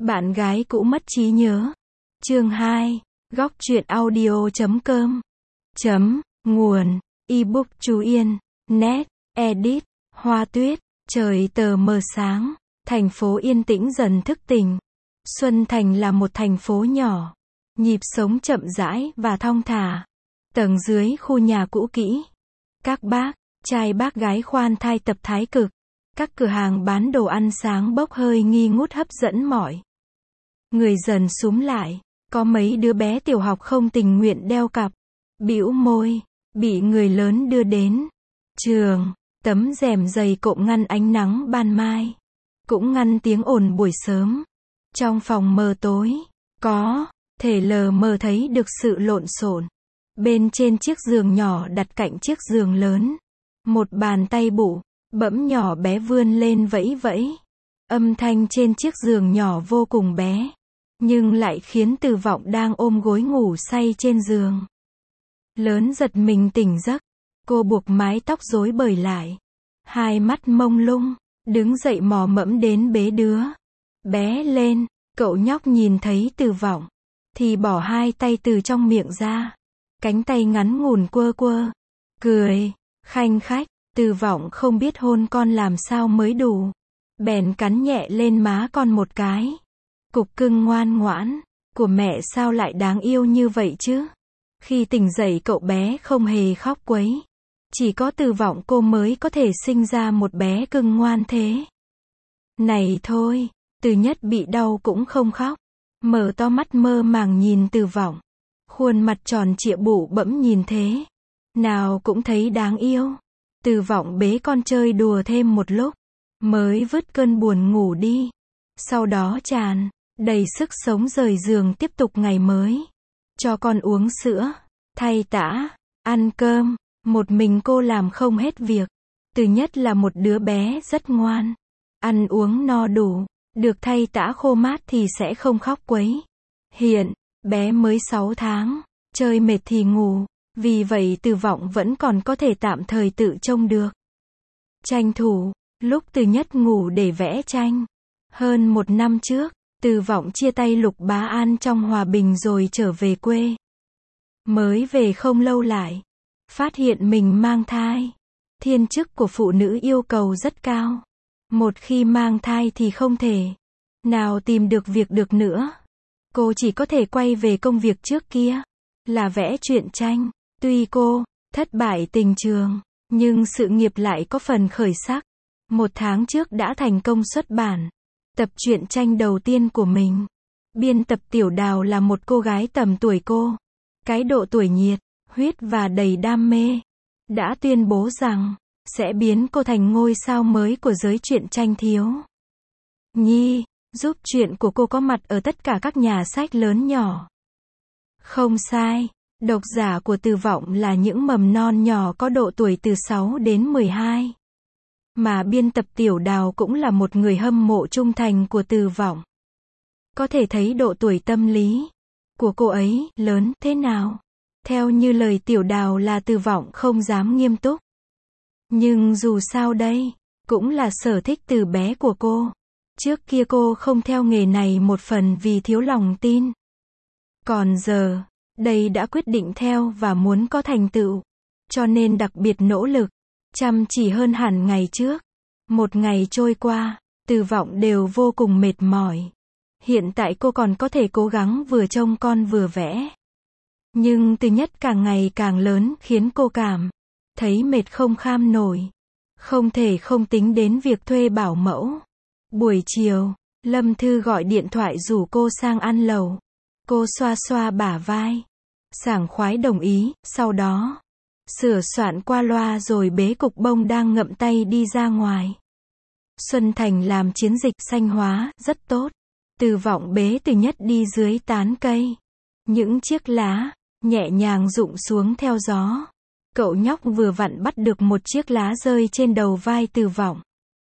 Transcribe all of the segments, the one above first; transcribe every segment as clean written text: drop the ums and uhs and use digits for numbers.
Bạn gái cũ mất trí nhớ. Chương 2. Góc truyện audio.com. Nguồn. Ebook Chú Yên. Net. Edit. Hoa tuyết. Trời tờ mờ sáng. Thành phố yên tĩnh dần thức tỉnh. Xuân Thành là một thành phố nhỏ. Nhịp sống chậm rãi và thong thả. Tầng dưới khu nhà cũ kỹ. Các bác, trai bác gái khoan thai tập thái cực. Các cửa hàng bán đồ ăn sáng bốc hơi nghi ngút hấp dẫn mọi người dần súm lại. Có mấy đứa bé tiểu học không tình nguyện đeo cặp, bĩu môi, bị người lớn đưa đến trường. Tấm rèm dày cộm ngăn ánh nắng ban mai, cũng ngăn tiếng ồn buổi sớm. Trong phòng mờ tối, có thể lờ mờ thấy được sự lộn xộn. Bên trên chiếc giường nhỏ đặt cạnh chiếc giường lớn, một bàn tay bụ bẫm nhỏ bé vươn lên vẫy vẫy. Âm thanh trên chiếc giường nhỏ vô cùng bé, nhưng lại khiến Từ Vọng đang ôm gối ngủ say trên giường lớn giật mình tỉnh giấc. Cô buộc mái tóc rối bời lại, hai mắt mông lung, đứng dậy mò mẫm đến bế đứa bé lên. Cậu nhóc nhìn thấy Từ Vọng thì bỏ hai tay từ trong miệng ra, cánh tay ngắn ngủn quơ quơ, cười khanh khách. Từ Vọng không biết hôn con làm sao mới đủ, bèn cắn nhẹ lên má con một cái. Cục cưng ngoan ngoãn của mẹ sao lại đáng yêu như vậy chứ? Khi tỉnh dậy cậu bé không hề khóc quấy. Chỉ có Từ Vọng cô mới có thể sinh ra một bé cưng ngoan thế này thôi. Từ Nhất bị đau cũng không khóc, mở to mắt mơ màng nhìn Từ Vọng. Khuôn mặt tròn trịa bụ bẫm nhìn thế nào cũng thấy đáng yêu. Từ Vọng bế con chơi đùa thêm một lúc, mới vứt cơn buồn ngủ đi. Sau đó tràn đầy sức sống rời giường tiếp tục ngày mới. Cho con uống sữa, thay tã, ăn cơm. Một mình cô làm không hết việc. Từ Nhất là một đứa bé rất ngoan, ăn uống no đủ, được thay tã khô mát thì sẽ không khóc quấy. Hiện, bé mới 6 tháng, chơi mệt thì ngủ. Vì vậy Từ Vọng vẫn còn có thể tạm thời tự trông được. Tranh thủ lúc Từ Nhất ngủ để vẽ tranh. Hơn 1 năm trước, Từ Vọng chia tay Lục Bá An trong hòa bình rồi trở về quê. Mới về không lâu lại, phát hiện mình mang thai. Thiên chức của phụ nữ yêu cầu rất cao. Một khi mang thai thì không thể nào tìm được việc được nữa. Cô chỉ có thể quay về công việc trước kia, là vẽ truyện tranh. Tuy cô thất bại tình trường, nhưng sự nghiệp lại có phần khởi sắc. 1 tháng trước đã thành công xuất bản tập truyện tranh đầu tiên của mình. Biên tập Tiểu Đào là một cô gái tầm tuổi cô. Cái độ tuổi nhiệt huyết và đầy đam mê đã tuyên bố rằng sẽ biến cô thành ngôi sao mới của giới truyện tranh thiếu nhi, giúp truyện của cô có mặt ở tất cả các nhà sách lớn nhỏ. Không sai, độc giả của Từ Vọng là những mầm non nhỏ có độ tuổi từ 6 đến 12. Mà biên tập Tiểu Đào cũng là một người hâm mộ trung thành của Từ Vọng. Có thể thấy độ tuổi tâm lý của cô ấy lớn thế nào. Theo như lời Tiểu Đào là Từ Vọng không dám nghiêm túc. Nhưng dù sao đây cũng là sở thích từ bé của cô. Trước kia cô không theo nghề này một phần vì thiếu lòng tin. Còn giờ, đây đã quyết định theo và muốn có thành tựu. Cho nên đặc biệt nỗ lực, chăm chỉ hơn hẳn ngày trước. Một ngày trôi qua, Từ Vọng đều vô cùng mệt mỏi. Hiện tại cô còn có thể cố gắng vừa trông con vừa vẽ. Nhưng Từ Nhất càng ngày càng lớn khiến cô cảm thấy mệt không kham nổi. Không thể không tính đến việc thuê bảo mẫu. Buổi chiều, Lâm Thư gọi điện thoại rủ cô sang ăn lẩu. Cô xoa xoa bả vai, sảng khoái đồng ý. Sau đó sửa soạn qua loa rồi bế cục bông đang ngậm tay đi ra ngoài. Xuân Thành làm chiến dịch xanh hóa rất tốt. Từ Vọng bế Từ Nhất đi dưới tán cây. Những chiếc lá nhẹ nhàng rụng xuống theo gió. Cậu nhóc vừa vặn bắt được một chiếc lá rơi trên đầu vai Từ Vọng.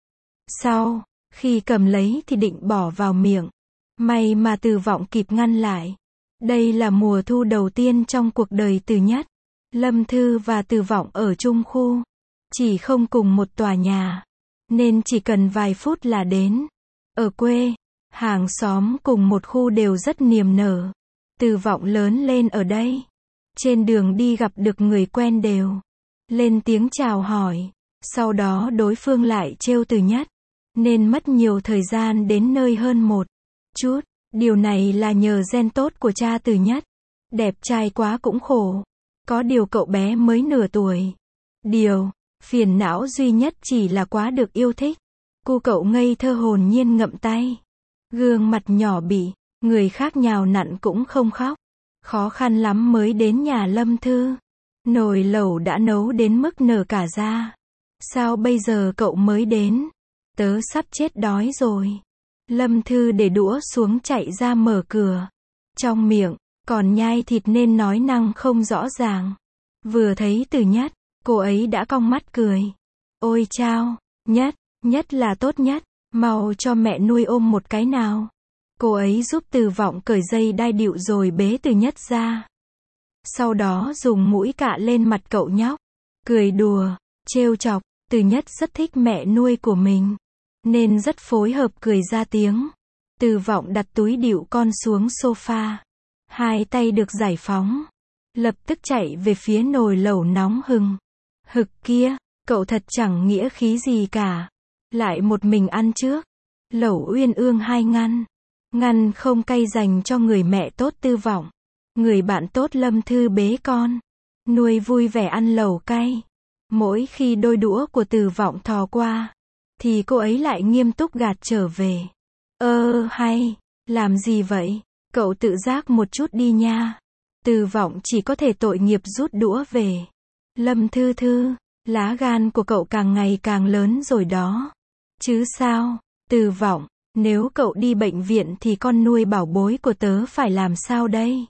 Sau khi cầm lấy thì định bỏ vào miệng, may mà Từ Vọng kịp ngăn lại. Đây là mùa thu đầu tiên trong cuộc đời Từ Nhất. Lâm Thư và Từ Vọng ở chung khu, chỉ không cùng một tòa nhà, nên chỉ cần vài phút là đến. Ở quê, Hàng xóm cùng một khu đều rất niềm nở. Từ Vọng lớn lên ở đây. Trên đường đi gặp được người quen đều lên tiếng chào hỏi. Sau đó đối phương lại trêu Từ Nhất. Nên mất nhiều thời gian đến nơi hơn một chút. Điều này là nhờ gen tốt của cha Từ Nhất. Đẹp trai quá cũng khổ. Có điều cậu bé mới nửa tuổi. Điều phiền não duy nhất chỉ là quá được yêu thích. Cu cậu ngây thơ hồn nhiên ngậm tay. Gương mặt nhỏ bị người khác nhào nặn cũng không khóc. Khó khăn lắm mới đến nhà Lâm Thư. Nồi lẩu đã nấu đến mức nở cả ra. Sao bây giờ cậu mới đến? Tớ sắp chết đói rồi. Lâm Thư để đũa xuống chạy ra mở cửa. Trong miệng còn nhai thịt nên nói năng không rõ ràng. Vừa thấy Từ Nhất, cô ấy đã cong mắt cười. Ôi chao, Nhất, Nhất là tốt nhất. Mau cho mẹ nuôi ôm một cái nào. Cô ấy giúp Từ Vọng cởi dây đai điệu rồi bế Từ Nhất ra. Sau đó dùng mũi cạ lên mặt cậu nhóc. Cười đùa, trêu chọc. Từ Nhất rất thích mẹ nuôi của mình. Nên rất phối hợp cười ra tiếng. Từ Vọng đặt túi điệu con xuống sofa. Hai tay được giải phóng. Lập tức chạy về phía nồi lẩu nóng hừng hực kia. Cậu thật chẳng nghĩa khí gì cả. Lại một mình ăn trước. Lẩu uyên ương 2 ngăn. Ngăn không cay dành cho người mẹ tốt Từ Vọng. Người bạn tốt Lâm Thư bế con. Nuôi vui vẻ ăn lẩu cay. Mỗi khi đôi đũa của Từ Vọng thò qua. Thì cô ấy lại nghiêm túc gạt trở về. Hay. Làm gì vậy? Cậu tự giác một chút đi nha. Từ Vọng chỉ có thể tội nghiệp rút đũa về. Lâm Thư Thư. Lá gan của cậu càng ngày càng lớn rồi đó. Chứ sao? Từ Vọng. Nếu cậu đi bệnh viện thì con nuôi bảo bối của tớ phải làm sao đây?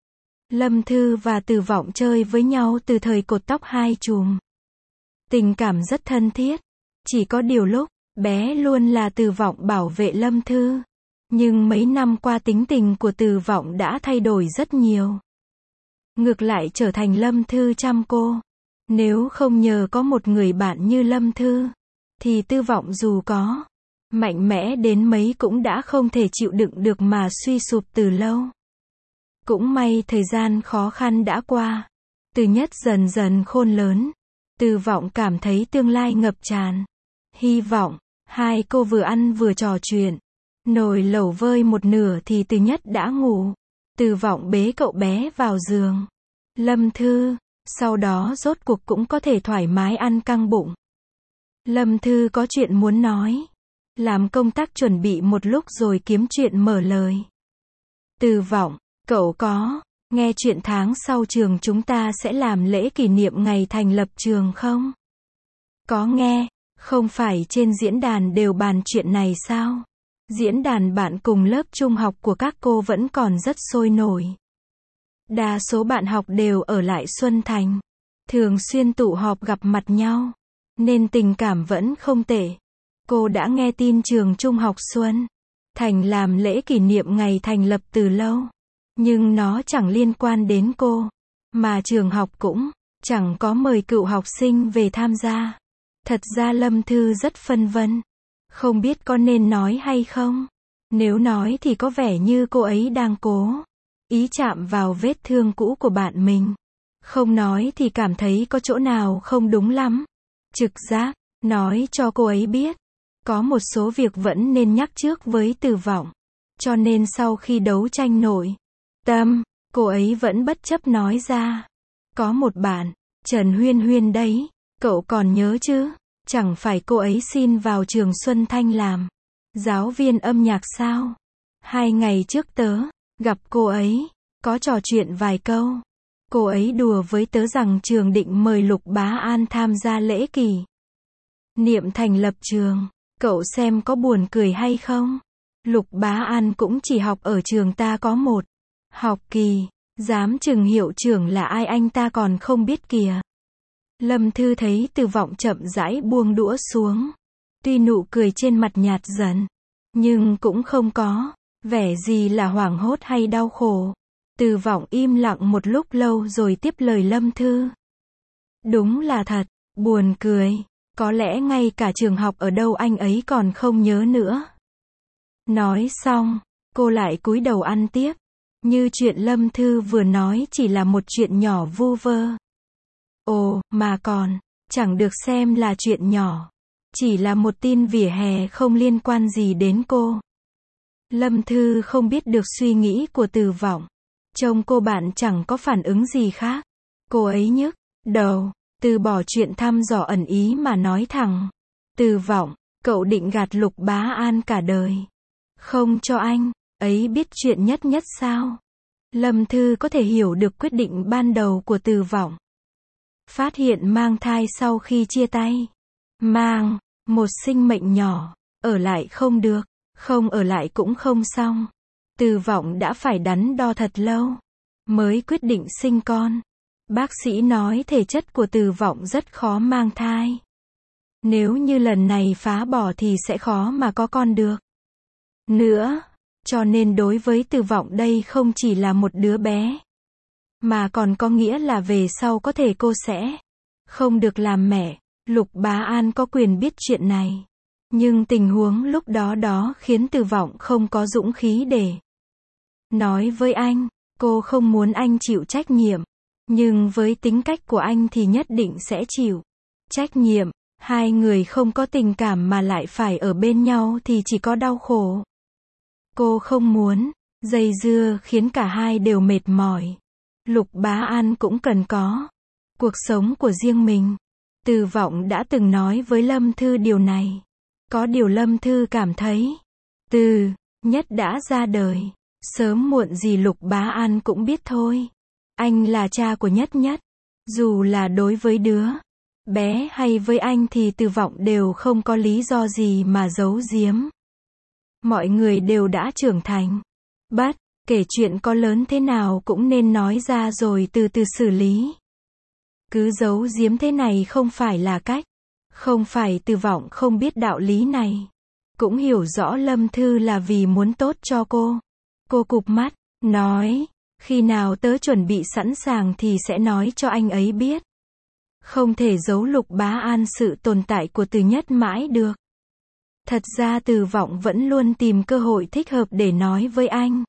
Lâm Thư và Từ Vọng chơi với nhau từ thời cột tóc 2 chùm. Tình cảm rất thân thiết. Chỉ có điều lúc bé luôn là Từ Vọng bảo vệ Lâm Thư. Nhưng mấy năm qua tính tình của Từ Vọng đã thay đổi rất nhiều. Ngược lại trở thành Lâm Thư chăm cô. Nếu không nhờ có một người bạn như Lâm Thư, thì Từ Vọng dù có mạnh mẽ đến mấy cũng đã không thể chịu đựng được mà suy sụp từ lâu. Cũng may thời gian khó khăn đã qua. Từ Nhất dần dần khôn lớn. Từ Vọng cảm thấy tương lai ngập tràn hy vọng. Hai cô vừa ăn vừa trò chuyện. Nồi lẩu vơi một nửa thì Từ Nhất đã ngủ. Từ Vọng bế cậu bé vào giường. Lâm Thư, sau đó rốt cuộc cũng có thể thoải mái ăn căng bụng. Lâm Thư có chuyện muốn nói. Làm công tác chuẩn bị một lúc rồi kiếm chuyện mở lời. Từ Vọng, cậu có nghe chuyện tháng sau trường chúng ta sẽ làm lễ kỷ niệm ngày thành lập trường không? Có nghe, không phải trên diễn đàn đều bàn chuyện này sao? Diễn đàn bạn cùng lớp trung học của các cô vẫn còn rất sôi nổi. Đa số bạn học đều ở lại Xuân Thành. Thường xuyên tụ họp gặp mặt nhau. Nên tình cảm vẫn không tệ. Cô đã nghe tin trường trung học Xuân Thành làm lễ kỷ niệm ngày thành lập từ lâu. Nhưng nó chẳng liên quan đến cô. Mà trường học cũng chẳng có mời cựu học sinh về tham gia. Thật ra Lâm Thư rất phân vân. Không biết có nên nói hay không. Nếu nói thì có vẻ như cô ấy đang cố ý chạm vào vết thương cũ của bạn mình. Không nói thì cảm thấy có chỗ nào không đúng lắm. Trực giác nói cho cô ấy biết. Có một số việc vẫn nên nhắc trước với Từ Vọng. Cho nên sau khi đấu tranh nội tâm, cô ấy vẫn bất chấp nói ra. Có một bạn, Trần Huyên Huyên đấy, cậu còn nhớ chứ? Chẳng phải cô ấy xin vào trường Xuân Thanh làm giáo viên âm nhạc sao? 2 ngày trước tớ gặp cô ấy, có trò chuyện vài câu. Cô ấy đùa với tớ rằng trường định mời Lục Bá An tham gia lễ kỷ niệm thành lập trường. Cậu xem có buồn cười hay không? Lục Bá An cũng chỉ học ở trường ta có một học kỳ. Dám chừng hiệu trưởng là ai anh ta còn không biết kìa. Lâm Thư thấy Từ Vọng chậm rãi buông đũa xuống. Tuy nụ cười trên mặt nhạt dần, nhưng cũng không có vẻ gì là hoảng hốt hay đau khổ. Từ Vọng im lặng một lúc lâu rồi tiếp lời Lâm Thư. Đúng là thật, buồn cười. Có lẽ ngay cả trường học ở đâu anh ấy còn không nhớ nữa. Nói xong, cô lại cúi đầu ăn tiếp. Như chuyện Lâm Thư vừa nói chỉ là một chuyện nhỏ vu vơ. Ồ, mà còn, chẳng được xem là chuyện nhỏ. Chỉ là một tin vỉa hè không liên quan gì đến cô. Lâm Thư không biết được suy nghĩ của Từ Vọng. Trông cô bạn chẳng có phản ứng gì khác. Cô ấy nhức đầu, từ bỏ chuyện thăm dò ẩn ý mà nói thẳng. Từ Vọng, cậu định gạt Lục Bá An cả đời. Không cho anh ấy biết chuyện nhất nhất sao? Lâm Thư có thể hiểu được quyết định ban đầu của Từ Vọng. Phát hiện mang thai sau khi chia tay. Mang một sinh mệnh nhỏ, ở lại không được, không ở lại cũng không xong. Từ Vọng đã phải đắn đo thật lâu, mới quyết định sinh con. Bác sĩ nói thể chất của Từ Vọng rất khó mang thai. Nếu như lần này phá bỏ thì sẽ khó mà có con được. Nữa, cho nên đối với Từ Vọng đây không chỉ là một đứa bé, mà còn có nghĩa là về sau có thể cô sẽ không được làm mẹ. Lục Bá An có quyền biết chuyện này. Nhưng tình huống lúc đó khiến Từ Vọng không có dũng khí để nói với anh. Cô không muốn anh chịu trách nhiệm. Nhưng với tính cách của anh thì nhất định sẽ chịu trách nhiệm. Hai người không có tình cảm mà lại phải ở bên nhau thì chỉ có đau khổ. Cô không muốn dây dưa khiến cả hai đều mệt mỏi. Lục Bá An cũng cần có cuộc sống của riêng mình. Từ Vọng đã từng nói với Lâm Thư điều này. Có điều Lâm Thư cảm thấy Từ Nhất đã ra đời. Sớm muộn gì Lục Bá An cũng biết thôi. Anh là cha của Nhất Nhất. Dù là đối với đứa bé hay với anh thì Từ Vọng đều không có lý do gì mà giấu giếm. Mọi người đều đã trưởng thành. Bất kể chuyện có lớn thế nào cũng nên nói ra rồi từ từ xử lý. Cứ giấu giếm thế này không phải là cách. Không phải Từ Vọng không biết đạo lý này. Cũng hiểu rõ Lâm Thư là vì muốn tốt cho cô. Cô cụp mắt, nói, khi nào tớ chuẩn bị sẵn sàng thì sẽ nói cho anh ấy biết. Không thể giấu Lục Bá An sự tồn tại của Từ Nhất mãi được. Thật ra Từ Vọng vẫn luôn tìm cơ hội thích hợp để nói với anh.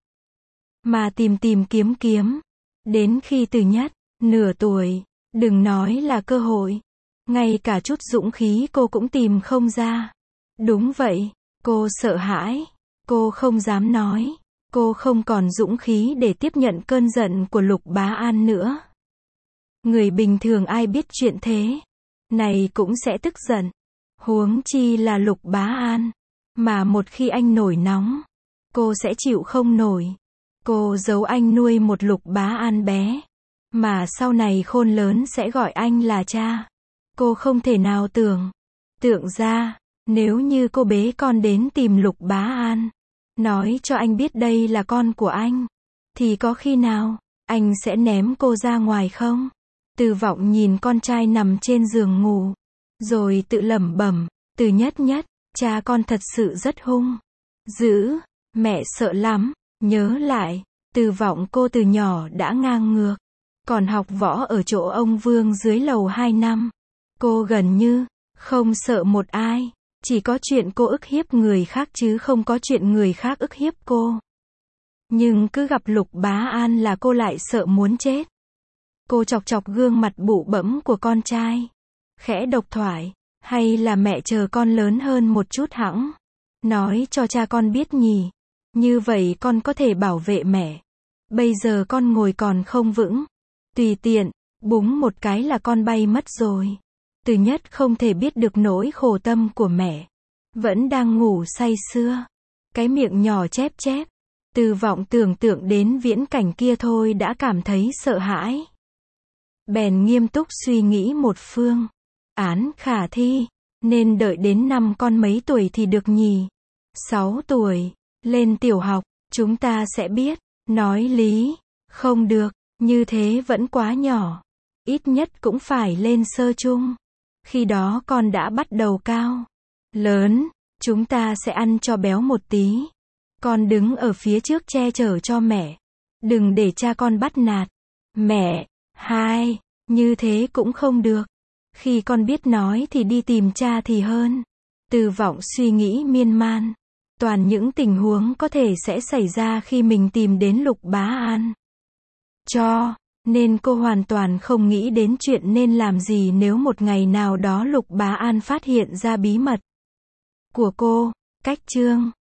Mà tìm kiếm. Đến khi Từ Nhất nửa tuổi, đừng nói là cơ hội. Ngay cả chút dũng khí cô cũng tìm không ra. Đúng vậy, cô sợ hãi. Cô không dám nói. Cô không còn dũng khí để tiếp nhận cơn giận của Lục Bá An nữa. Người bình thường ai biết chuyện thế này cũng sẽ tức giận. Huống chi là Lục Bá An. Mà một khi anh nổi nóng, cô sẽ chịu không nổi. Cô giấu anh nuôi một Lục Bá An bé. Mà sau này khôn lớn sẽ gọi anh là cha. Cô không thể nào tượng ra, nếu như cô bế con đến tìm Lục Bá An, nói cho anh biết đây là con của anh, thì có khi nào anh sẽ ném cô ra ngoài không? Từ Vọng nhìn con trai nằm trên giường ngủ, rồi tự lẩm bẩm, Từ Nhất, cha con thật sự rất hung dữ, mẹ sợ lắm. Nhớ lại, Từ Vọng cô từ nhỏ đã ngang ngược, còn học võ ở chỗ ông Vương dưới lầu 2 năm. Cô gần như không sợ một ai, chỉ có chuyện cô ức hiếp người khác chứ không có chuyện người khác ức hiếp cô. Nhưng cứ gặp Lục Bá An là cô lại sợ muốn chết. Cô chọc gương mặt bụ bẫm của con trai, khẽ độc thoại, hay là mẹ chờ con lớn hơn một chút hẵng, nói cho cha con biết nhỉ, như vậy con có thể bảo vệ mẹ. Bây giờ con ngồi còn không vững, tùy tiện búng một cái là con bay mất rồi. Từ Nhất không thể biết được nỗi khổ tâm của mẹ, vẫn đang ngủ say sưa, cái miệng nhỏ chép. Từ Vọng tưởng tượng đến viễn cảnh kia thôi đã cảm thấy sợ hãi. Bèn nghiêm túc suy nghĩ một phương án khả thi, nên đợi đến năm con mấy tuổi thì được nhỉ? 6 tuổi, lên tiểu học, chúng ta sẽ biết. Nói lý, không được, như thế vẫn quá nhỏ. Ít nhất cũng phải lên sơ trung. Khi đó con đã bắt đầu cao lớn, chúng ta sẽ ăn cho béo một tí. Con đứng ở phía trước che chở cho mẹ. Đừng để cha con bắt nạt mẹ. Hai, như thế cũng không được. Khi con biết nói thì đi tìm cha thì hơn. Từ Vọng suy nghĩ miên man. Toàn những tình huống có thể sẽ xảy ra khi mình tìm đến Lục Bá An. Nên cô hoàn toàn không nghĩ đến chuyện nên làm gì nếu một ngày nào đó Lục Bá An phát hiện ra bí mật của cô. Cách chương